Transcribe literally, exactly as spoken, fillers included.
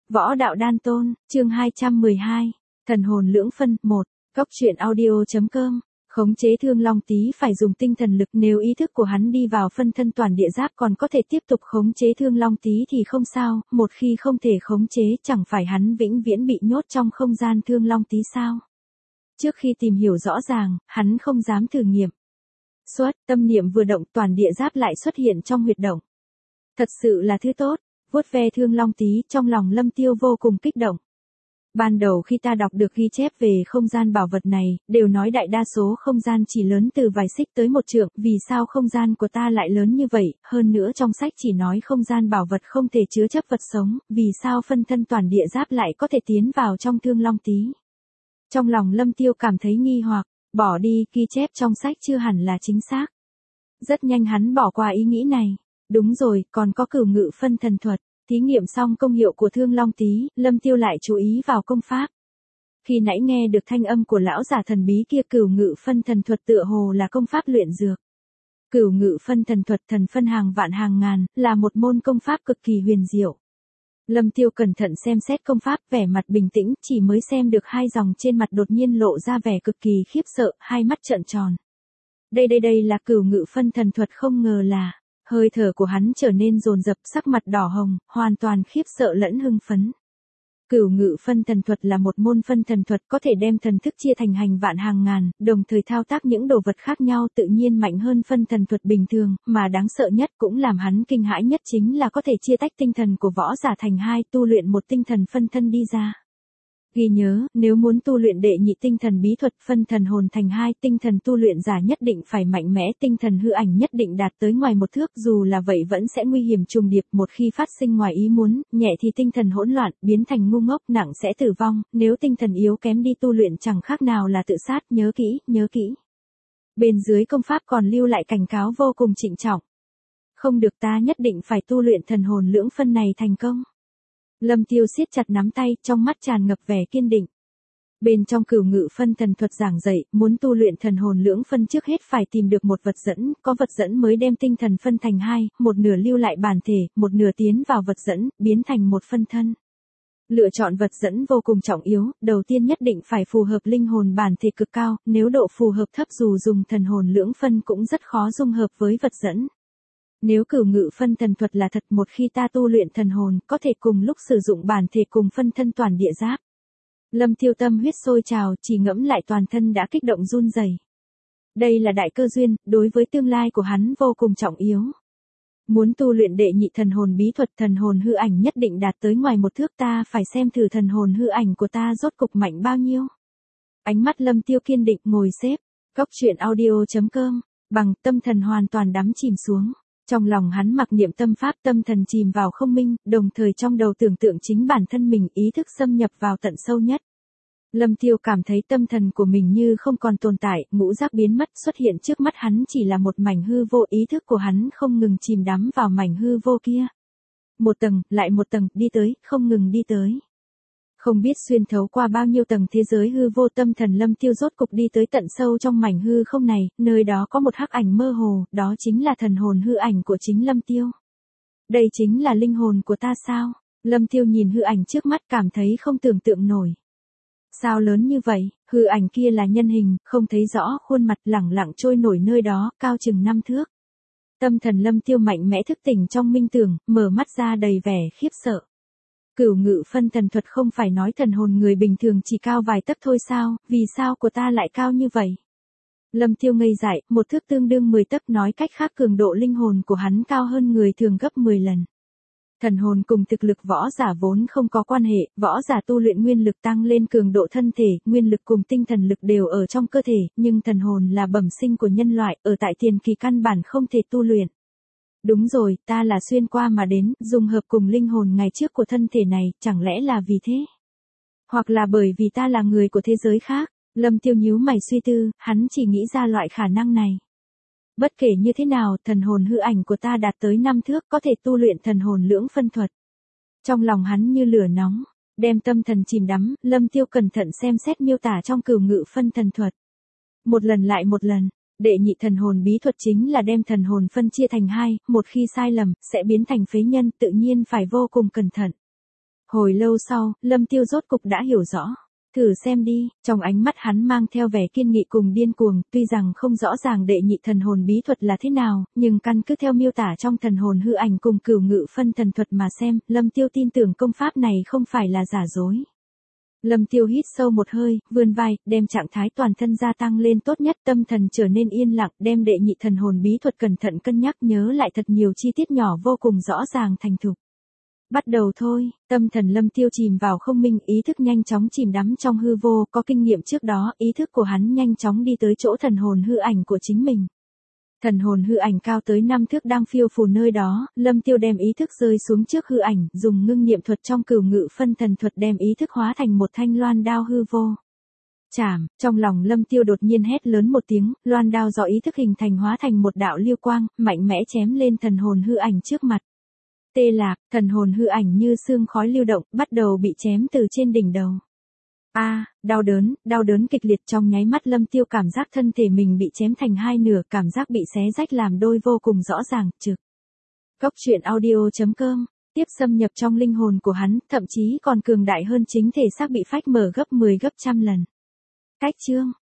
Võ đạo đan tôn, chương hai trăm mười hai, thần hồn lưỡng phân, một, Cốc truyện audio.com, khống chế Thương Long Tý phải dùng tinh thần lực, nếu ý thức của hắn đi vào phân thân toàn địa giáp còn có thể tiếp tục khống chế Thương Long Tý thì không sao, một khi không thể khống chế chẳng phải hắn vĩnh viễn bị nhốt trong không gian Thương Long Tý sao? Trước khi tìm hiểu rõ ràng, hắn không dám thử nghiệm. Xuất, tâm niệm vừa động toàn địa giáp lại xuất hiện trong huyệt động. Thật sự là thứ tốt. Vuốt ve Thương Long Tý, trong lòng Lâm Tiêu vô cùng kích động. Ban đầu khi ta đọc được ghi chép về không gian bảo vật này, đều nói đại đa số không gian chỉ lớn từ vài xích tới một trượng, vì sao không gian của ta lại lớn như vậy, hơn nữa trong sách chỉ nói không gian bảo vật không thể chứa chấp vật sống, vì sao phân thân toàn địa giáp lại có thể tiến vào trong Thương Long Tý. Trong lòng Lâm Tiêu cảm thấy nghi hoặc, bỏ đi, ghi chép trong sách chưa hẳn là chính xác. Rất nhanh hắn bỏ qua ý nghĩ này. Đúng rồi, còn có cửu ngự phân thần thuật. Thí nghiệm xong công hiệu của Thương Long Tý, Lâm Tiêu lại chú ý vào công pháp. Khi nãy nghe được thanh âm của lão giả thần bí kia, cửu ngự phân thần thuật tựa hồ là công pháp luyện dược. Cửu ngự phân thần thuật, thần phân hàng vạn hàng ngàn, là một môn công pháp cực kỳ huyền diệu. Lâm Tiêu cẩn thận xem xét công pháp, vẻ mặt bình tĩnh, chỉ mới xem được hai dòng trên mặt đột nhiên lộ ra vẻ cực kỳ khiếp sợ, hai mắt trợn tròn. Đây đây đây là cửu ngự phân thần thuật, không ngờ là... Hơi thở của hắn trở nên dồn dập, sắc mặt đỏ hồng, hoàn toàn khiếp sợ lẫn hưng phấn. Cửu ngự phân thần thuật là một môn phân thần thuật có thể đem thần thức chia thành hành vạn hàng ngàn, đồng thời thao tác những đồ vật khác nhau, tự nhiên mạnh hơn phân thần thuật bình thường, mà đáng sợ nhất cũng làm hắn kinh hãi nhất chính là có thể chia tách tinh thần của võ giả thành hai, tu luyện một tinh thần phân thân đi ra. Ghi nhớ, nếu muốn tu luyện đệ nhị tinh thần bí thuật phân thần hồn thành hai, tinh thần tu luyện giả nhất định phải mạnh mẽ, tinh thần hư ảnh nhất định đạt tới ngoài một thước, dù là vậy vẫn sẽ nguy hiểm trùng điệp, một khi phát sinh ngoài ý muốn, nhẹ thì tinh thần hỗn loạn, biến thành ngu ngốc, nặng sẽ tử vong, nếu tinh thần yếu kém đi tu luyện chẳng khác nào là tự sát, nhớ kỹ, nhớ kỹ. Bên dưới công pháp còn lưu lại cảnh cáo vô cùng trịnh trọng. Không được, ta nhất định phải tu luyện thần hồn lưỡng phân này thành công. Lâm Tiêu siết chặt nắm tay, trong mắt tràn ngập vẻ kiên định. Bên trong cửu ngự phân thần thuật giảng dạy, muốn tu luyện thần hồn lưỡng phân trước hết phải tìm được một vật dẫn, có vật dẫn mới đem tinh thần phân thành hai, một nửa lưu lại bản thể, một nửa tiến vào vật dẫn, biến thành một phân thân. Lựa chọn vật dẫn vô cùng trọng yếu, đầu tiên nhất định phải phù hợp linh hồn bản thể cực cao, nếu độ phù hợp thấp dù dùng thần hồn lưỡng phân cũng rất khó dung hợp với vật dẫn. Nếu cửu ngự phân thần thuật là thật, một khi ta tu luyện thần hồn, có thể cùng lúc sử dụng bản thể cùng phân thân toàn địa giáp. Lâm Tiêu tâm huyết sôi trào, chỉ ngẫm lại toàn thân đã kích động run rẩy. Đây là đại cơ duyên, đối với tương lai của hắn vô cùng trọng yếu. Muốn tu luyện đệ nhị thần hồn bí thuật, thần hồn hư ảnh nhất định đạt tới ngoài một thước, ta phải xem thử thần hồn hư ảnh của ta rốt cục mạnh bao nhiêu. Ánh mắt Lâm Tiêu kiên định, ngồi xếp, Cốc truyện audio.com, bằng tâm thần hoàn toàn đắm chìm xuống. Trong lòng hắn mặc niệm tâm pháp, tâm thần chìm vào không minh, đồng thời trong đầu tưởng tượng chính bản thân mình, ý thức xâm nhập vào tận sâu nhất. Lâm Tiêu cảm thấy tâm thần của mình như không còn tồn tại, ngũ giác biến mất, xuất hiện trước mắt hắn chỉ là một mảnh hư vô, ý thức của hắn không ngừng chìm đắm vào mảnh hư vô kia. Một tầng, lại một tầng, đi tới, không ngừng đi tới. Không biết xuyên thấu qua bao nhiêu tầng thế giới hư vô, tâm thần Lâm Tiêu rốt cục đi tới tận sâu trong mảnh hư không này, nơi đó có một hắc ảnh mơ hồ, đó chính là thần hồn hư ảnh của chính Lâm Tiêu. Đây chính là linh hồn của ta sao? Lâm Tiêu nhìn hư ảnh trước mắt cảm thấy không tưởng tượng nổi. Sao lớn như vậy? Hư ảnh kia là nhân hình, không thấy rõ khuôn mặt, lẳng lặng trôi nổi nơi đó, cao chừng năm thước. Tâm thần Lâm Tiêu mạnh mẽ thức tỉnh trong minh tưởng, mở mắt ra đầy vẻ khiếp sợ. Cửu ngự phân thần thuật không phải nói thần hồn người bình thường chỉ cao vài tấc thôi sao, vì sao của ta lại cao như vậy? Lâm Tiêu ngây dại, một thước tương đương mười tấc, nói cách khác cường độ linh hồn của hắn cao hơn người thường gấp mười lần. Thần hồn cùng thực lực võ giả vốn không có quan hệ, võ giả tu luyện nguyên lực tăng lên cường độ thân thể, nguyên lực cùng tinh thần lực đều ở trong cơ thể, nhưng thần hồn là bẩm sinh của nhân loại, ở tại tiền kỳ căn bản không thể tu luyện. Đúng rồi, ta là xuyên qua mà đến, dùng hợp cùng linh hồn ngày trước của thân thể này, chẳng lẽ là vì thế? Hoặc là bởi vì ta là người của thế giới khác? Lâm Tiêu nhíu mày suy tư, hắn chỉ nghĩ ra loại khả năng này. Bất kể như thế nào, thần hồn hư ảnh của ta đạt tới năm thước, có thể tu luyện thần hồn lưỡng phân thuật. Trong lòng hắn như lửa nóng, đem tâm thần chìm đắm, Lâm Tiêu cẩn thận xem xét miêu tả trong cửu ngự phân thần thuật. Một lần lại một lần. Đệ nhị thần hồn bí thuật chính là đem thần hồn phân chia thành hai, một khi sai lầm, sẽ biến thành phế nhân, tự nhiên phải vô cùng cẩn thận. Hồi lâu sau, Lâm Tiêu rốt cục đã hiểu rõ. Thử xem đi, trong ánh mắt hắn mang theo vẻ kiên nghị cùng điên cuồng, tuy rằng không rõ ràng đệ nhị thần hồn bí thuật là thế nào, nhưng căn cứ theo miêu tả trong thần hồn hư ảnh cùng cửu ngự phân thần thuật mà xem, Lâm Tiêu tin tưởng công pháp này không phải là giả dối. Lâm Tiêu hít sâu một hơi, vươn vai, đem trạng thái toàn thân gia tăng lên tốt nhất, tâm thần trở nên yên lặng, đem đệ nhị thần hồn bí thuật cẩn thận cân nhắc nhớ lại thật nhiều chi tiết nhỏ vô cùng rõ ràng thành thục. Bắt đầu thôi, tâm thần Lâm Tiêu chìm vào không minh, ý thức nhanh chóng chìm đắm trong hư vô, có kinh nghiệm trước đó, ý thức của hắn nhanh chóng đi tới chỗ thần hồn hư ảnh của chính mình. Thần hồn hư ảnh cao tới năm thước đang phiêu phù nơi đó, Lâm Tiêu đem ý thức rơi xuống trước hư ảnh, dùng ngưng niệm thuật trong cửu ngự phân thần thuật đem ý thức hóa thành một thanh loan đao hư vô. Chảm, trong lòng Lâm Tiêu đột nhiên hét lớn một tiếng, loan đao do ý thức hình thành hóa thành một đạo lưu quang, mạnh mẽ chém lên thần hồn hư ảnh trước mặt. Tê lạc, thần hồn hư ảnh như sương khói lưu động, bắt đầu bị chém từ trên đỉnh đầu. A, à, đau đớn, đau đớn kịch liệt, trong nháy mắt Lâm Tiêu cảm giác thân thể mình bị chém thành hai nửa, cảm giác bị xé rách làm đôi vô cùng rõ ràng, trực. Cốc truyện audio chấm com, tiếp xâm nhập trong linh hồn của hắn, thậm chí còn cường đại hơn chính thể xác bị phách mở gấp mười gấp trăm lần. Cách chương,